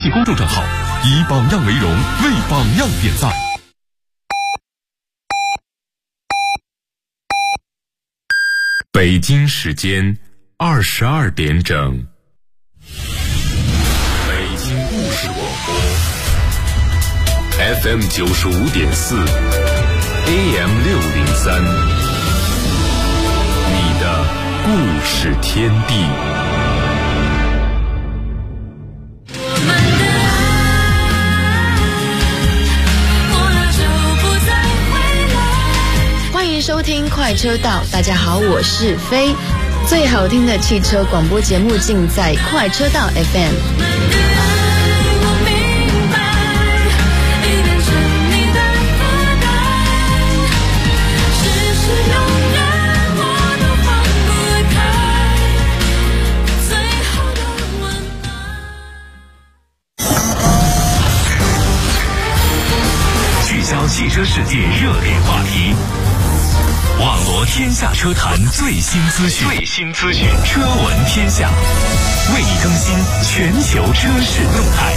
际公众账号，以榜样为荣，为榜样点赞。北京时间22点整，北京故事广播 FM 95.4 AM 603，你的故事天地。 欢迎收听快车道，大家好，我是飞。最好听的汽车广播节目尽在快车道 FM。 聚焦汽车世界热点话题，网罗天下车坛最新资讯，车闻天下，为你更新全球车市动态。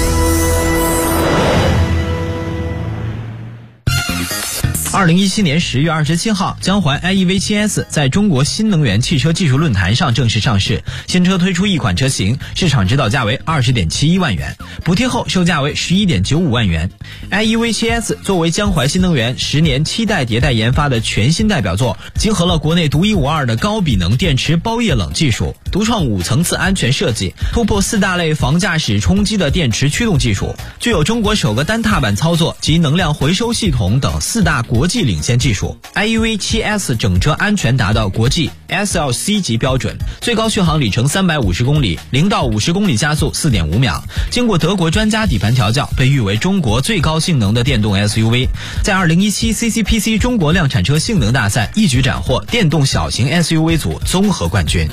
2017年10月27号，江淮 iEV7S 在中国新能源汽车技术论坛上正式上市。新车推出一款车型，市场指导价为20.71万元，补贴后售价为11.95万元。iEV7S 作为江淮新能源10年7代迭代研发的全新代表作，集合了国内独一无二的高比能电池包液冷技术，独创5层次安全设计，突破4大类防驾驶冲击的电池驱动技术，具有中国首个单踏板操作及能量回收系统等4大国际领先技术。 iEV7S 整车安全达到国际 SLC 级标准，最高续航里程350公里，0到50公里加速4.5秒，经过德国专家底盘调教，被誉为中国最高性能的电动 SUV。 在2017 CCPC 中国量产车性能大赛一举斩获电动小型 SUV 组综合冠军。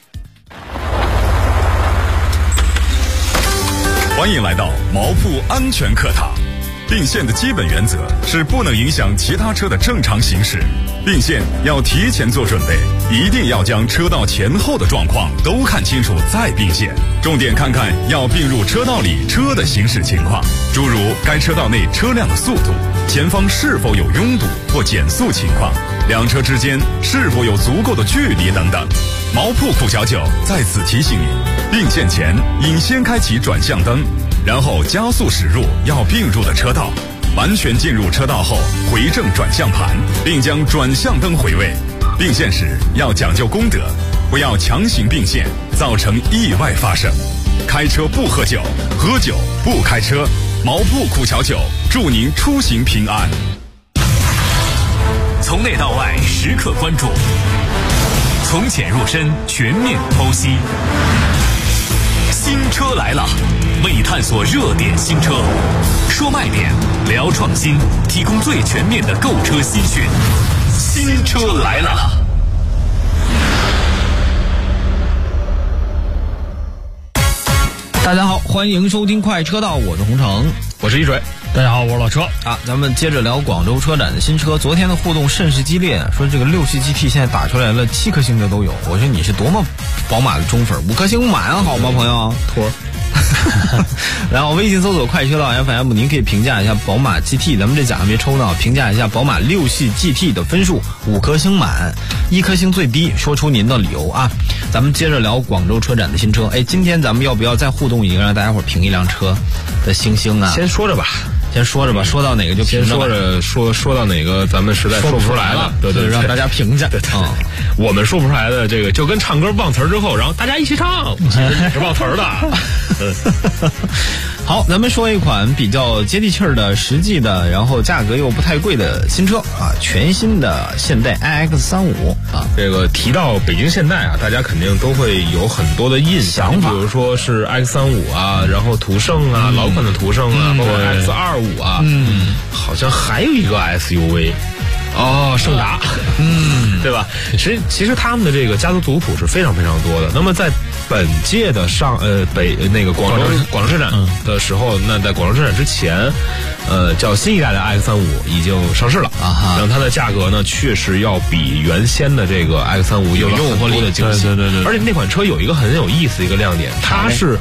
欢迎来到毛铺安全课堂。并线的基本原则是不能影响其他车的正常行驶，并线要提前做准备，一定要将车道前后的状况都看清楚再并线，重点看看要并入车道里车的行驶情况，诸如该车道内车辆的速度，前方是否有拥堵或减速情况，两车之间是否有足够的距离等等。毛铺酷小九在此提醒你，并线前应先开启转向灯，然后加速驶入要并入的车道，完全进入车道后回正转向盘，并将转向灯回位。并线时要讲究公德，不要强行并线，造成意外发生。开车不喝酒，喝酒不开车。毛铺酷小九祝您出行平安。 从内到外时刻关注，从浅入深全面剖析。新车来了，为探索热点新车，说卖点，聊创新，提供最全面的购车新讯。新车来了。 大家好，欢迎收听快车道，我是洪城， 我是一水。大家好，我是老车啊。咱们接着聊广州车展的新车。昨天的互动甚是激烈，说这个6系 GT 现在打出来了7颗星的都有。我说你是多么宝马的忠粉，5颗星满好吗，朋友？托。然后微信搜索快车道 FM， 您可以评价一下宝马 GT， 咱们这奖还别抽呢，评价一下宝马6系 GT 的分数，5颗星满，1颗星最低，说出您的理由啊。咱们接着聊广州车展的新车。哎，今天咱们要不要再互动一个，让大家伙评一辆车的星星啊？ 先说着吧， 说到哪个就评着吧。 说到哪个咱们实在说不出来了，对， 让大家评价。对， 我们说不出来的这个就跟唱歌忘词之后，然后大家一起唱，其实你是忘词的。 好，咱们说一款比较接地气儿的、实际的，然后价格又不太贵的新车啊，全新的现代 iX35啊。 这个提到北京现代啊，大家肯定都会有很多的想法，比如说是 X35啊，然后途胜啊，老款的途胜啊，包括 X25啊，好像还有一个 SUV。胜达，对吧？其实他们的这个家族族谱是非常非常多的。那么在本届的广州车展的时候，那在广州车展之前，叫新一代的 X35已经上市了啊，然后它的价格呢，确实要比原先的这个 X35 有诱惑力的惊喜。对，而且那款车有一个很有意思的一个亮点，它是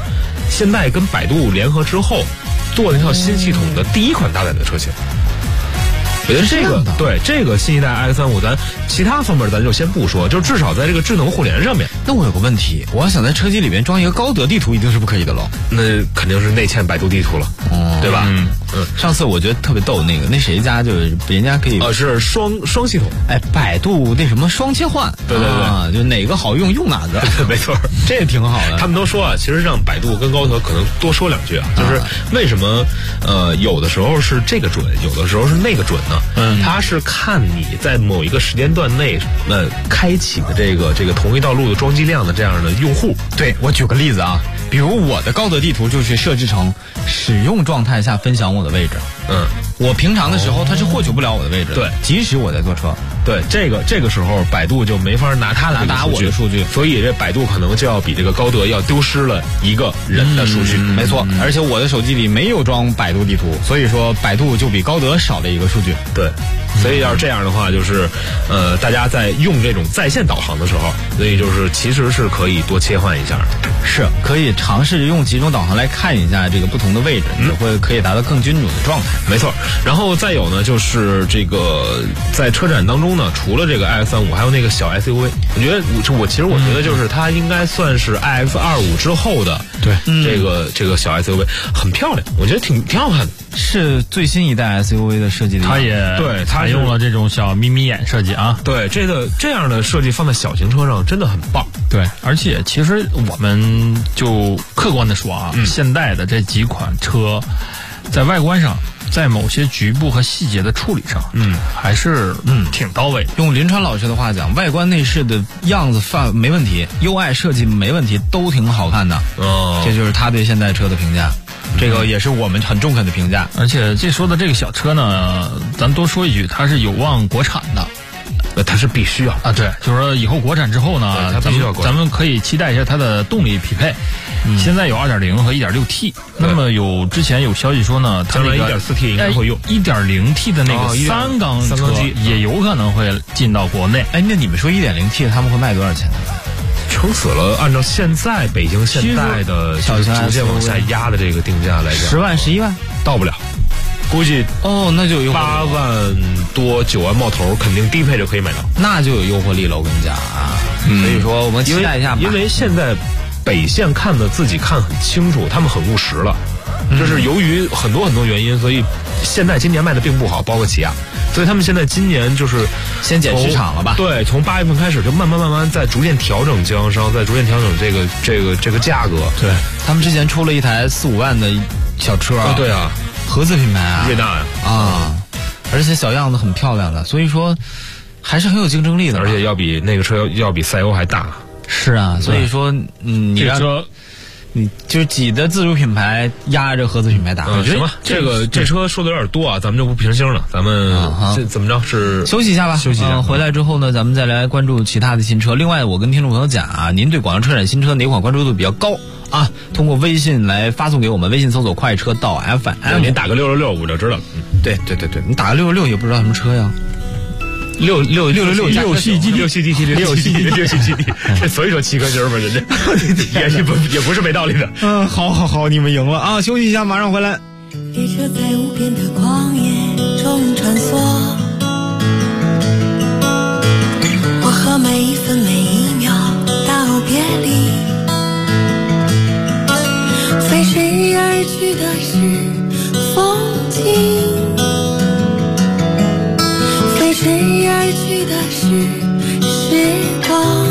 现代跟百度联合之后做的那套新系统的第一款搭载的车型。我觉得这个新一代 X35，咱其他方面咱就先不说，就至少在这个智能互联上面。 那我有个问题，我要想在车机里面装一个高德地图，一定是不可以的喽。 那肯定是内嵌百度地图了，对吧？ 上次我觉得特别逗，那谁家就是人家可以是双系统， 百度那什么双切换， 对， 就哪个好用用哪个， 没错， 这也挺好的。 他们都说啊，其实让百度跟高德可能多说两句啊，就是为什么有的时候是这个准，有的时候是那个准呢？它是看你在某一个时间段内开启的这个同一道路的装机量的这样的用户。 对，我举个例子啊，比如我的高德地图就是设置成使用状态下分享我的位置。我平常的时候它是获取不了我的位置的，对，即使我在坐车。 对，这个时候百度就没法拿它来打我的数据，所以这百度可能就要比这个高德要丢失了一个人的数据。 没错，而且我的手机里没有装百度地图，所以说百度就比高德少了一个数据。 对，所以要是这样的话，就是大家在用这种在线导航的时候，所以就是其实是可以多切换一下， 是可以尝试用几种导航来看一下这个不同的位置，也会可以达到更精准的状态。 没错。然后再有呢，就是这个在车展当中呢，除了这个 iX35，还有那个小 SUV， 我觉得其实我觉得就是它应该算是 iX25之后的这个小 SUV， 很漂亮，我觉得挺好看的。 是最新一代 SUV 的设计的， 它也采用了这种小眯眯眼设计啊。 对，这样的设计放在小型车上真的很棒。 对，而且其实我们就客观的说啊，现代的这几款车在外观上，在某些局部和细节的处理上，还是挺到位。 用林川老师的话讲，外观内饰的样子没问题， UI 设计没问题，都挺好看的。这就是他对现代车的评价。这个也是我们很中肯的评价。 而且这说的这个小车呢，咱多说一句，它是有望国产的。 它是必须要啊，对，就是说以后国产之后呢，咱们可以期待一下它的动力匹配。现在有 2.0 和 1.6T， 那么之前有消息说呢，它那个 1.4T 应该会用 1.0T 的那个三缸车也有可能会进到国内。 那你们说 1.0T 他们会卖多少钱呢？ 撑死了，按照现在北京现代的逐渐往下压的这个定价来讲， 10万11万到不了，估计那就有 8万多9万冒头，肯定低配就可以买到， 那就有诱惑力了，我跟你讲啊。所以说我们期待一下吧， 因为现在北线自己看很清楚，他们很务实了，就是由于很多原因，所以现在今年卖的并不好，包括起亚。所以他们现在今年就是先减市场了吧？ 对，从8月份开始就慢慢在逐渐调整经销商，在逐渐调整这个价格。 对，他们之前出了一台4、5万的小车啊， 对啊， 合资品牌啊， 瑞纳啊，而且小样子很漂亮的，所以说还是很有竞争力的， 而且要比那个车要比赛欧还大。 是啊，所以说你让你就是挤的自主品牌压着合资品牌打。 行吧，这车说的有点多啊，咱们就不评星了，咱们怎么着是休息一下吧。 休息一下， 回来之后呢，咱们再来关注其他的新车。另外，我跟听众朋友讲啊，您对广州车展新车哪款关注度比较高啊？通过微信来发送给我们，微信搜索快车道 FM， 您打个666我就知道了。 对，你打个666也不知道什么车呀。 666系基地，所以说7颗星嘛，也不是没道理的。 好，你们赢了啊！休息一下，马上回来。 列车在无边的旷野中穿梭，我和每一分每一秒道别离，飞逝而去的是风景，飞逝而去的是时光。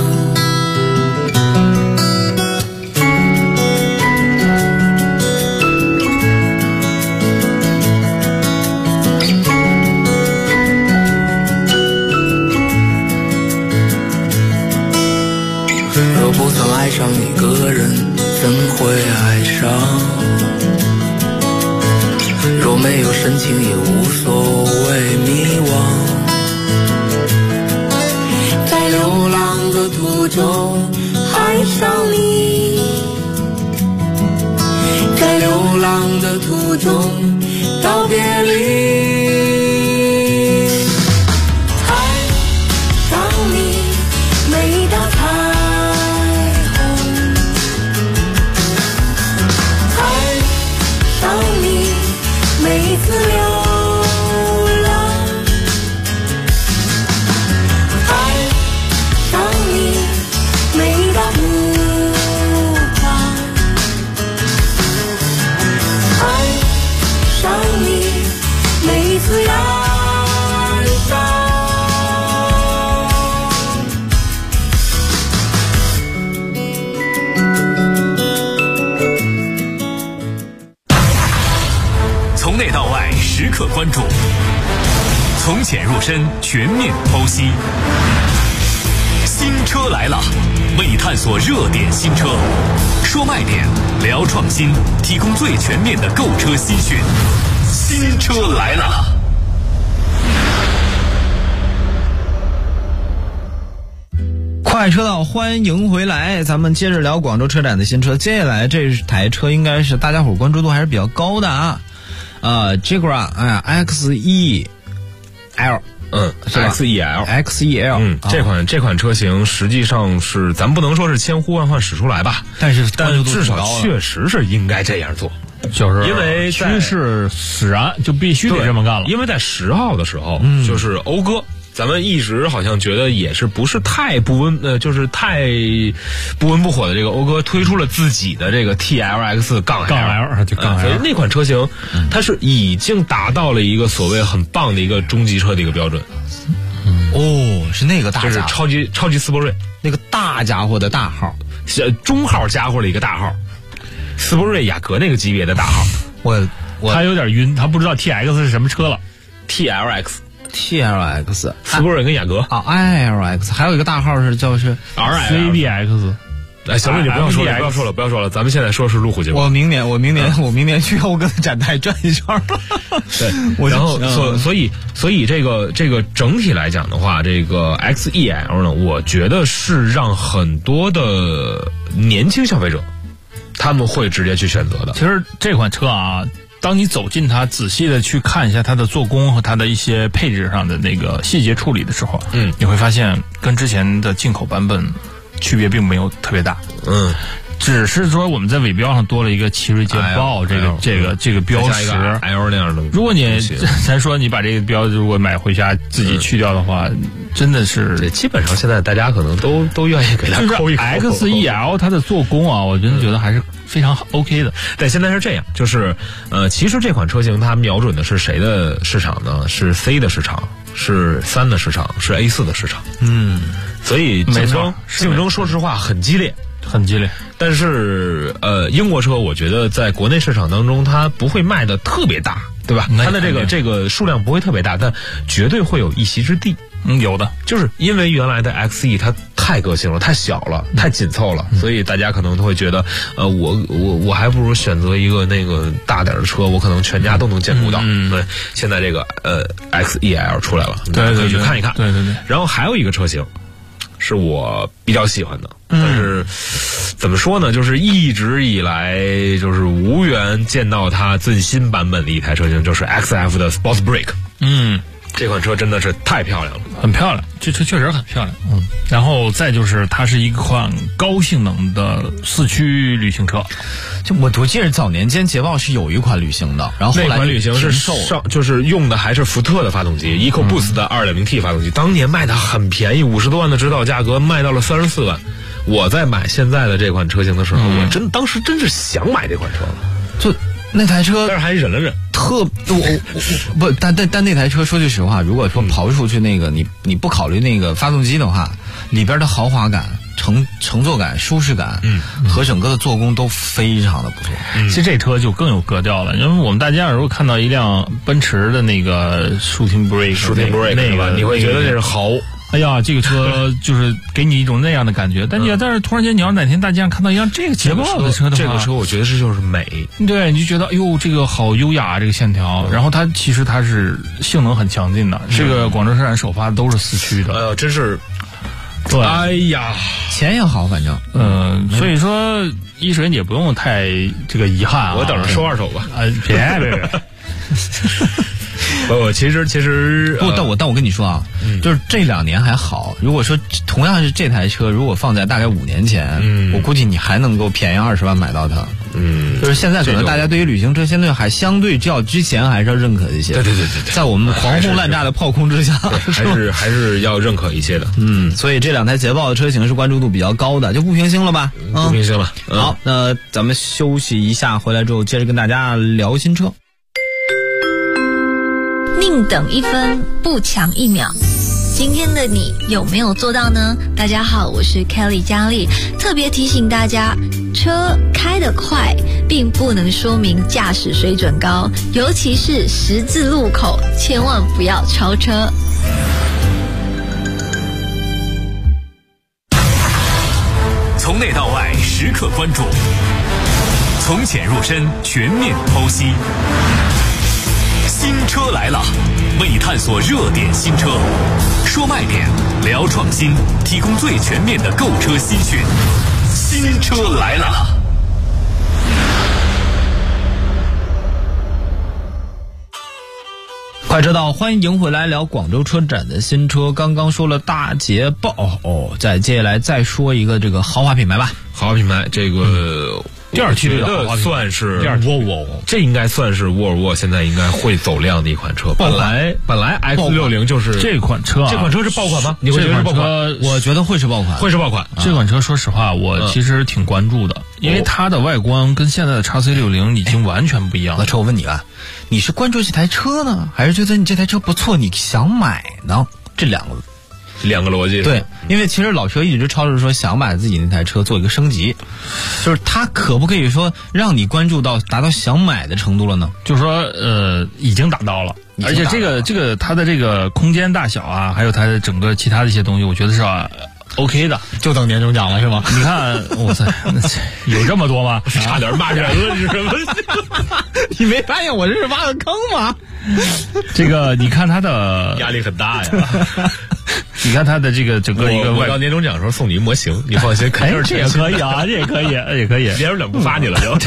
若不曾爱上一个人，怎会爱上？若没有深情，也无所谓迷惘。 在流浪的途中爱上你，在流浪的途中道别离。爱上你，每道彩虹从内到外时刻关注，从浅入深，全面剖析。新车来了，为探索热点新车，说卖点，聊创新，提供最全面的购车资讯。新车来了。 快车道，欢迎回来，咱们接着聊广州车展的新车。接下来这台车应该是大家伙关注度还是比较高的啊，Jaguar XEL。XEL， 这款车型实际上是咱不能说是千呼万唤始出来吧，但至少确实是应该这样做， 就是因为趋势使然，就必须得这么干了。 因为在10号的时候，就是讴歌。咱们一直好像觉得也是不是太就是太不温不火的这个讴歌推出了自己的这个 TLX-L， 所以那款车型它是已经达到了一个所谓很棒的一个中级车的一个标准。 是那个大家伙， 就是超级斯铂瑞那个大家伙的大号， 中号家伙的一个大号，斯铂瑞雅阁那个级别的大号。 他有点晕，他不知道 TX 是什么车了。 TLX， 斯铂瑞跟雅阁 ILX， 还有一个大号是 CDX。 行了，你不要说了，咱们现在说是路虎节目。 我明年去讴歌的展台转一圈。 对，然后所以这个整体来讲的话，这个 XEL 呢，我觉得是让很多的年轻消费者他们会直接去选择的。 其实这款车啊，当你走进它，仔细的去看一下它的做工和它的一些配置上的那个细节处理的时候，你会发现跟之前的进口版本区别并没有特别大，只是说我们在尾标上多了一个奇瑞捷豹这个标识 L 那样的。 如果你咱说你把这个标如果买回家自己去掉的话，真的是基本上现在大家可能都愿意给它抠一抠。 XEL 它的做工啊，我真的觉得还是非常 OK 的。 但现在是这样，就是其实这款车型它瞄准的是谁的市场呢？是 C 的市场，是3的市场，是 A4 的市场。所以竞争说实话很激烈。但是英国车我觉得在国内市场当中它不会卖的特别大，对吧？它的这个数量不会特别大，但绝对会有一席之地。 有的， 就是因为原来的 XE 它太个性了，太小了，太紧凑了，所以大家可能都会觉得我还不如选择一个那个大点的车，我可能全家都能兼顾到。对，现在这个XEL 出来了，大家可以去看一看。 对。 然后还有一个车型是我比较喜欢的，但是怎么说呢，就是一直以来就是无缘见到它最新版本的一台车型，就是 XF 的 Sports Break。这款车真的是太漂亮了， 很漂亮，这车确实很漂亮。然后再就是它是一款高性能的4驱旅行车。 就我记得早年间捷豹是有一款旅行的，然后后来那款旅行是就是用的还是福特的发动机，EcoBoost 的 2.0T 发动机，当年卖的很便宜，50多万的指导价格卖到了34万。我在买现在的这款车型的时候，我当时真是想买这款车了， 就那台车， 但是还忍了忍。 但那台车说句实话，如果说刨出去那个你不考虑那个发动机的话，里边的豪华感、乘坐感、舒适感，和整个的做工都非常的不错。 其实这车就更有格调了，因为我们大家如果看到一辆奔驰的那个 Shooting Brake 那个，你会觉得这是豪。 哎呀，这个车就是给你一种那样的感觉，但是突然间你要哪天大街上看到一辆这个捷豹的车的话， 这个车我觉得就是美， 对，你就觉得哎呦这个好优雅这个线条，然后它其实它是性能很强劲的，这个广州车展首发都是4驱的， 哎呦真是， 对， 哎呀钱也好，反正所以说一水你也不用太这个遗憾啊， 我等着收2手吧， 别。 其实不，但我跟你说啊，就是这2年还好。如果说同样是这台车，如果放在大概5年前，我估计你还能够便宜20万买到它。就是现在可能大家对于旅行车还相对较之前还是要认可一些。 对， 在我们狂轰滥炸的炮轰之下， 还是要认可一些的。 所以这2台捷豹的车型是关注度比较高的，就不平行了吧？ 不平行了。 好，那咱们休息一下，回来之后接着跟大家聊新车。 宁等1分，不抢1秒。 今天的你有没有做到呢？大家好，我是 Kelly 佳丽，特别提醒大家，车开得快并不能说明驾驶水准高，尤其是十字路口，千万不要超车。 从内到外时刻关注，从浅入深全面剖析。新车来了，为你探索热点新车，说卖点，聊创新，提供最全面的购车资讯。新车来了。 快车道，欢迎回来聊广州车展的新车。刚刚说了大捷豹再接下来再说一个这个豪华品牌吧。 豪华品牌这个。第二梯队的算是沃尔沃，这应该算是沃尔沃现在应该会走量的一款车。本来 X60 就是这款车啊， 这款车是爆款吗？你会觉得是爆款？ 我觉得会是爆款， 会是爆款。 这款车说实话，我其实挺关注的，因为它的外观跟现在的 XC60 已经完全不一样了。 老车，我问你啊，你是关注这台车呢，还是觉得你这台车不错，你想买呢？这两个逻辑。 对，因为其实老车一直吵着说想把自己那台车做一个升级，就是它可不可以说让你关注到达到想买的程度了呢？ 就是说已经达到了，而且这个它的这个空间大小啊，还有它的整个其他的一些东西，我觉得是OK 的。 就等年终奖了是吗？ 你看，哇塞，有这么多吗？ 差点骂人了是什么？ 你没发现我这是挖个坑吗？ 这个你看它的压力很大呀。 你看它的这个整个一个我到年终奖的时候送你一模型，你放心，肯定是这也可以啊，这也可以，也可以。 连着两不发你了就。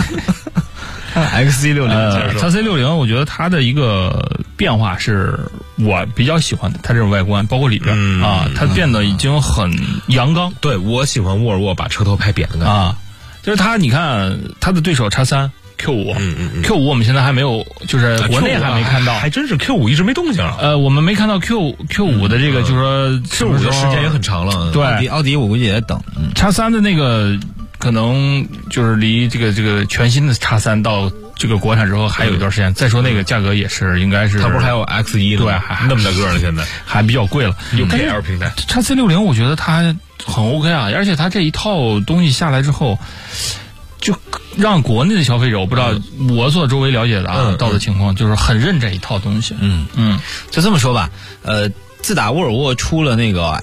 XC60，XC60， 我觉得它的一个变化是我比较喜欢的，它这种外观，包括里边它变得已经很阳刚。 对，我喜欢沃尔沃把车头拍扁的感觉就是它，你看它的对手X3。Q5 我们现在还没有，就是国内还没看到， 还真是 Q5 一直没动静。 我们没看到 Q5 的这个，就是说 Q5 的时间也很长了。 对， 奥迪我估计也在等。 X3 的那个可能就是离这个全新的X3到这个国产之后还有一段时间。再说那个价格也是应该是， 它不是还有 X1 呢？ 对， 还那么大个呢，现在还比较贵了。 有 KL 平台 ，XC60我觉得它很 OK 啊，而且它这一套东西下来之后，就让国内的消费者，我不知道我所周围了解的到的情况，就是很认这一套东西。 就这么说吧，自打沃尔沃出了那个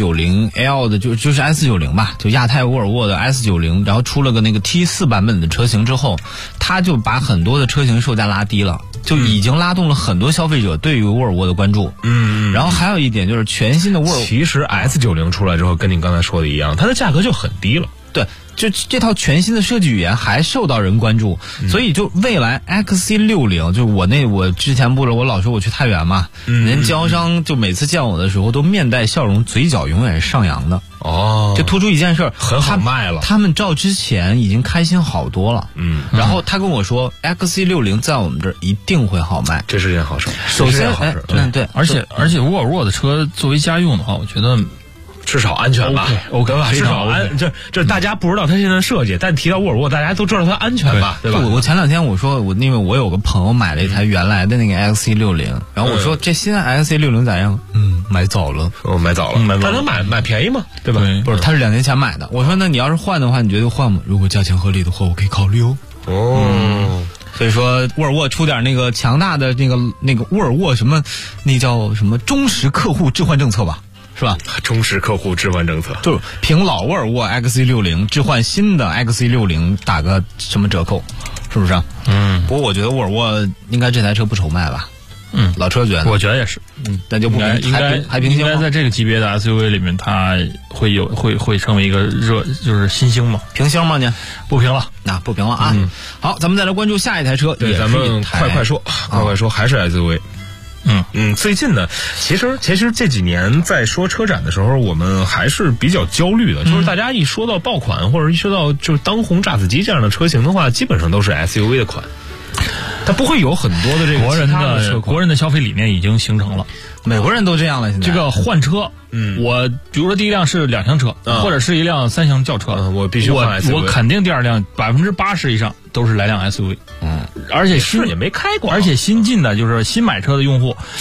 S90L 的，就是 S90 吧，就亚太沃尔沃的 S90，然后出了个那个 T4 版本的车型之后，它就把很多的车型售价拉低了，就已经拉动了很多消费者对于沃尔沃的关注。然后还有一点就是全新的沃尔沃， 其实 S90 出来之后，跟你刚才说的一样，它的价格就很低了。 对，就这套全新的设计语言还受到人关注，所以就未来 XC60，就我之前不是我老说我去太原嘛，人经销商就每次见我的时候都面带笑容，嘴角永远是上扬的。就突出一件事， 很好卖了。 他们照之前已经开心好多了。然后他跟我说 XC60 在我们这儿一定会好卖， 这是件好事。 首先，对， 而且沃尔沃的车作为家用的话，我觉得。 至少安全吧 ，OK 吧， 至少这大家不知道它现在设计，但提到沃尔沃，大家都知道它安全吧，对吧？ 我前两天我说因为我有个朋友买了一台原来的那个 XC60，然后我说这新 XC60 咋样？买早了， 买早了，但能买便宜吗？对吧？ 不是，他是2年前买的。我说那你要是换的话，你觉得换吗？如果价钱合理的话，我可以考虑哦。所以说沃尔沃出点那个强大的那个沃尔沃什么，那叫什么忠实客户置换政策吧。是吧？ 忠实客户置换政策， 就凭老沃尔沃 XC60 置换新的 XC60 打个什么折扣，是不是？不过我觉得沃尔沃应该这台车不愁卖吧？老车觉得， 我觉得也是。 但就不应该平行， 应该在这个级别的 SUV 里面，它会成为一个就是新星嘛？ 平星吗？你不平了， 那不平了啊！好，咱们再来关注下一台车。 对，咱们快说还是 SUV。最近呢，其实这几年在说车展的时候，我们还是比较焦虑的。就是大家一说到爆款，或者一说到就是当红炸子鸡这样的车型的话，基本上都是 SUV 的款，它不会有很多的这个国人的消费理念已经形成了。 美国人都这样了，现在这个换车，我比如说第一辆是2厢车，或者是一辆3厢轿车， 我必须换 SUV， 我肯定第二辆80%以上都是来辆 SUV。而且也没开过， 而且新进的就是新买车的用户，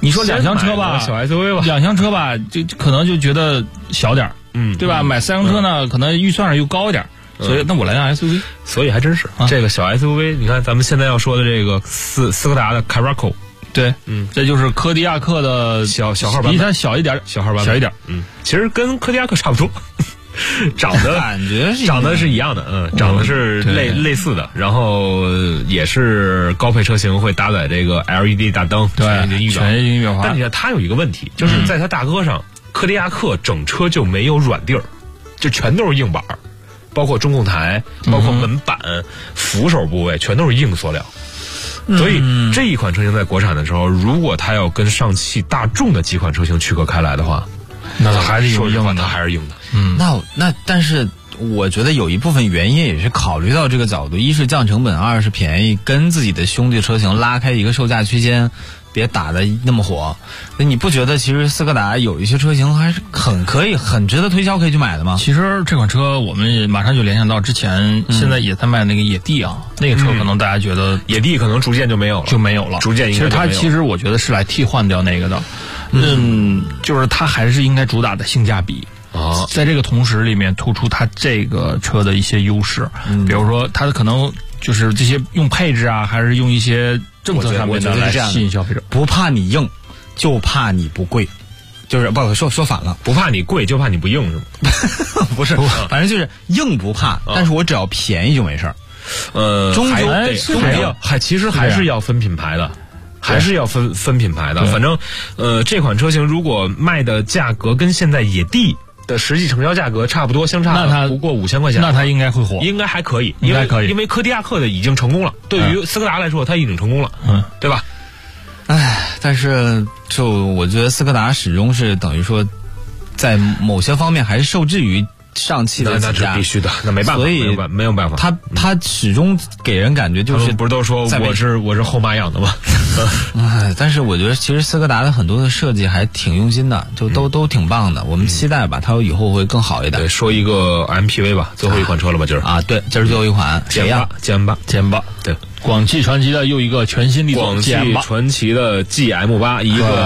你说两厢车吧， 小 SUV 吧， 两厢车吧，就可能就觉得小点儿，对吧？买三厢车呢，可能预算上又高点儿。所以，那我来辆 SUV， 所以还真是这个小 SUV。你看，咱们现在要说的这个斯柯达的 Caraco， 对，这就是柯迪亚克的小号版本， 比它小一点， 小号版本小一点， 其实跟柯迪亚克差不多，长得是一样的，长得是类似的，然后也是高配车型会搭载这个 LED 大灯， 对，全液晶仪表盘。 但你看它有一个问题，就是在它大哥上，柯迪亚克整车就没有软地儿，就全都是硬板。包括中控台，包括门板、扶手部位，全都是硬塑料。所以这一款车型在国产的时候，如果它要跟上汽大众的几款车型区隔开来的话， 那它还是有硬的， 它还是硬的。 那但是我觉得有一部分原因也是考虑到这个角度，一是降成本，二是便宜，跟自己的兄弟车型拉开一个售价区间。别打得那么火，你不觉得其实斯柯达有一些车型还是很可以、很值得推销可以去买的吗？ 其实这款车我们马上就联想到之前，现在也在卖那个野地啊，那个车可能大家觉得野地可能逐渐就没有了，逐渐应该就没有了。 其实我觉得是来替换掉那个的，就是它还是应该主打的性价比。在这个同时里面突出它这个车的一些优势，比如说它的可能就是这些用配置啊，还是用一些政策上面的来吸引消费者。 不怕你硬，就怕你不贵，就是不说反了， 不怕你贵，就怕你不硬是吗？ 不是，反正就是硬不怕，但是我只要便宜就没事儿。终究其实还是要分品牌的。还是要分品牌的，反正这款车型如果卖的价格跟现在野地的实际成交价格差不多，相差不过5000块钱， 那它应该会火， 应该还可以， 应该可以， 因为柯迪亚克的已经成功了，对于斯柯达来说，它已经成功了，对吧？ 但是就我觉得斯柯达始终是等于说，在某些方面还是受制于上汽的那是必须的，那没办法， 所以没有办法。 他始终给人感觉就是不是都说我是后妈养的吗？ 但是我觉得其实斯柯达的很多的设计还挺用心的，就都挺棒的。我们期待吧，它以后会更好一点。 对，说一个 MPV 吧，最后一款车了吧，今儿对，今儿最后一款谁呀 ？GM8，对， 广汽传祺的又一个全新力作， 广汽传祺的 GM8，一个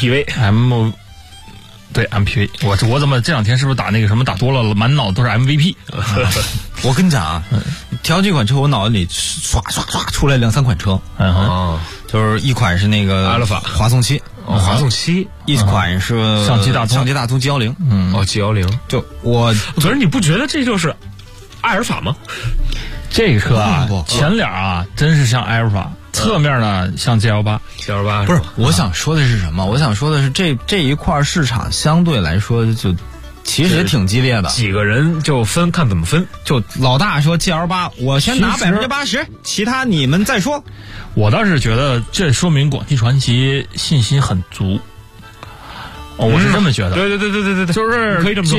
MPV。 对 MPV， 我怎么这两天是不是打那个什么打多了，满脑都是 MVP？ 我跟你讲啊，挑这款车，我脑子里唰出来2-3款车，就是一款是那个阿尔法华颂7， 华颂7， 一款是上汽大通 G10， G10， 就我可是你不觉得这就是阿尔法吗？ 这个车啊，前脸啊真是像阿尔法。侧面呢像 G18， 不是，我想说的是什么？我想说的是这一块市场相对来说就其实挺激烈的， 几个人就看怎么分。 就老大说 GL8，我先拿80%，其他你们再说。 我倒是觉得这说明广汽传祺信心很足。我是这么觉得。 对， 就是可以这么说。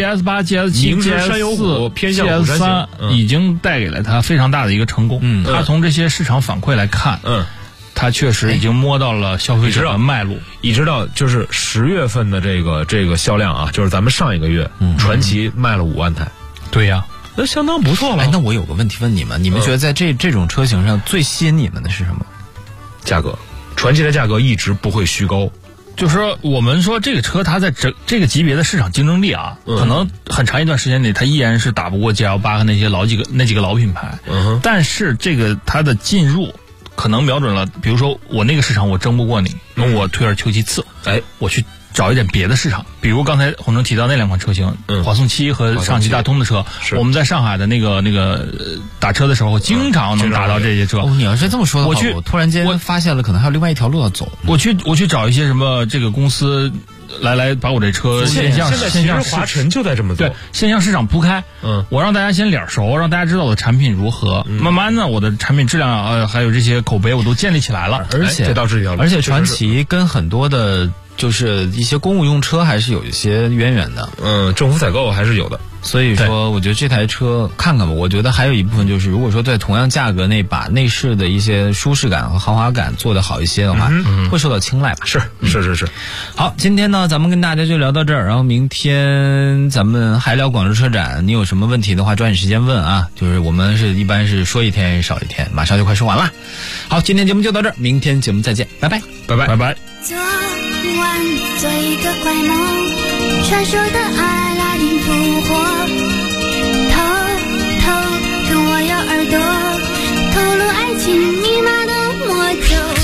GS8、GS7、GS4、 偏向 GS3已经带给了他非常大的一个成功。他从这些市场反馈来看，他确实已经摸到了消费者的脉络。 你知道，就是10月份的这个销量啊，就是咱们上一个月，传祺卖了5万台。 对呀， 那相当不错了。 那我有个问题问你们，你们觉得在这种车型上最吸引你们的是什么？ 价格。传祺的价格一直不会虚高。 就是说，我们说这个车它在这个级别的市场竞争力啊，可能很长一段时间内它依然是打不过 GL8 和那几个老品牌。但是这个它的进入可能瞄准了，比如说我那个市场我争不过你，那我退而求其次，我去找一点别的市场，比如刚才洪正提到那2款车型，华颂7和上汽大通的车，我们在上海的那个打车的时候，经常能打到这些车。 你要是这么说的话，我突然间发现了，可能还有另外一条路要走。 我去找一些什么这个公司来把我这车线上华晨就在这么做， 对，线上市场铺开。我让大家先脸熟，让大家知道我的产品如何，慢慢的我的产品质量还有这些口碑我都建立起来了。 而且传祺跟很多的。就是一些公务用车还是有一些渊源的， 政府采购还是有的， 所以说我觉得这台车看看吧。我觉得还有一部分就是，如果说在同样价格内把内饰的一些舒适感和豪华感做得好一些的话，会受到青睐吧。 是。 好，今天呢咱们跟大家就聊到这儿，然后明天咱们还聊广州车展。你有什么问题的话，抓紧时间问啊。就是我们一般是说一天少一天，马上就快说完了。好，今天节目就到这儿，明天节目再见，拜拜。 晚做一个怪梦，传说的阿拉丁复活，偷偷跟我咬耳朵，透露爱情密码的魔咒。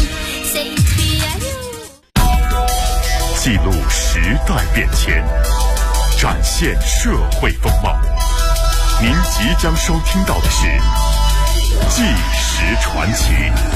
记录时代变迁，展现社会风貌。您即将收听到的是《纪实传奇》。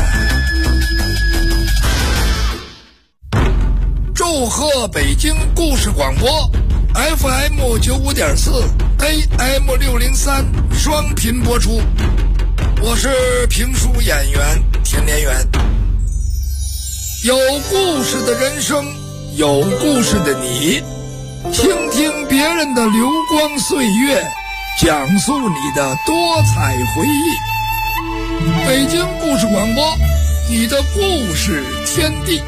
祝贺北京故事广播 FM 95.4 AM 603双频播出，我是评书演员田连元。有故事的人生，有故事的你，倾听别人的流光岁月，讲述你的多彩回忆。北京故事广播，你的故事天地。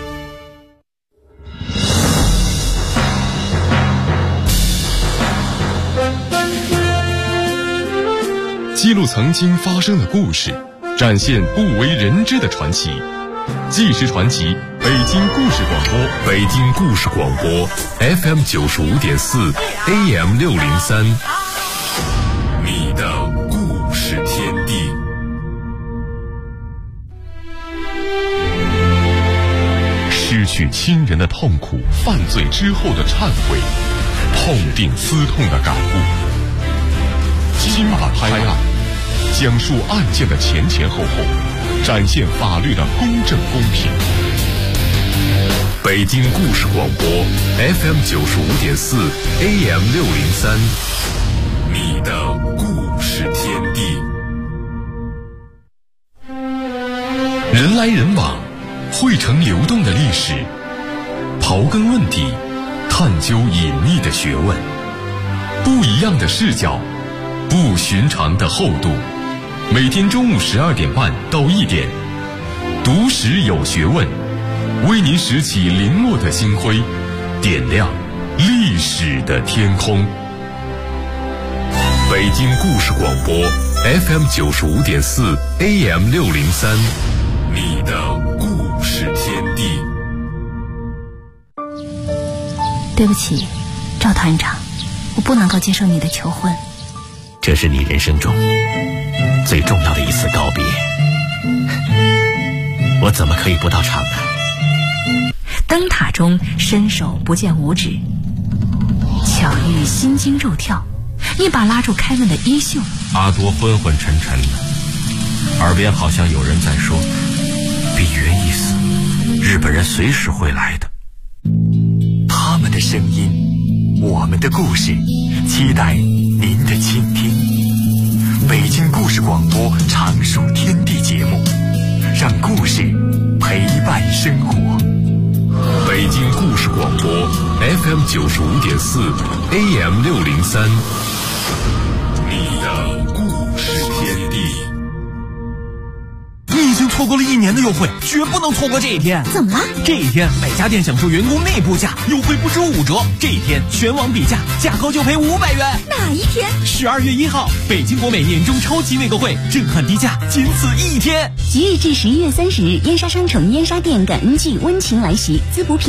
记录曾经发生的故事，展现不为人知的传奇。纪实传奇，北京故事广播， 北京故事广播 FM 95.4 AM 603，你的故事天地。 失去亲人的痛苦，犯罪之后的忏悔，痛定思痛的感悟。金马拍案，讲述案件的前前后后，展现法律的公正公平。 北京故事广播 FM 95.4 AM 603，你的故事天地。 人来人往，汇成流动的历史，刨根问底，探究隐秘的学问，不一样的视角，不寻常的厚度。每天中午12点半到1点，读史有学问，为您拾起零落的星辉，点亮历史的天空。 北京故事广播 FM 95.4 AM 603，你的故事天地。 对不起，赵团长，我不能够接受你的求婚。 这是你人生中最重要的一次告别，我怎么可以不到场呢？ 灯塔中伸手不见五指，巧遇心惊肉跳，一把拉住凯文的衣袖。 阿多昏昏沉沉的，耳边好像有人在说：“比约一死，日本人随时会来的。” 他们的声音，我们的故事，期待您的倾听。北京故事广播常数天地节目，让故事陪伴生活。 北京故事广播 FM 95.4 AM 603，你的故事天地。 你已经错过了1年的优惠，绝不能错过这一天。 怎么了？ 这一天每家店享受员工内部价优惠不止5折，这一天全网比价，价高就赔500元。 哪一天 ？12月1号，北京国美年终超级内购会，震撼低价，仅此1天。 即日至11月30日，燕莎商城燕莎店感恩季温情来袭，滋补品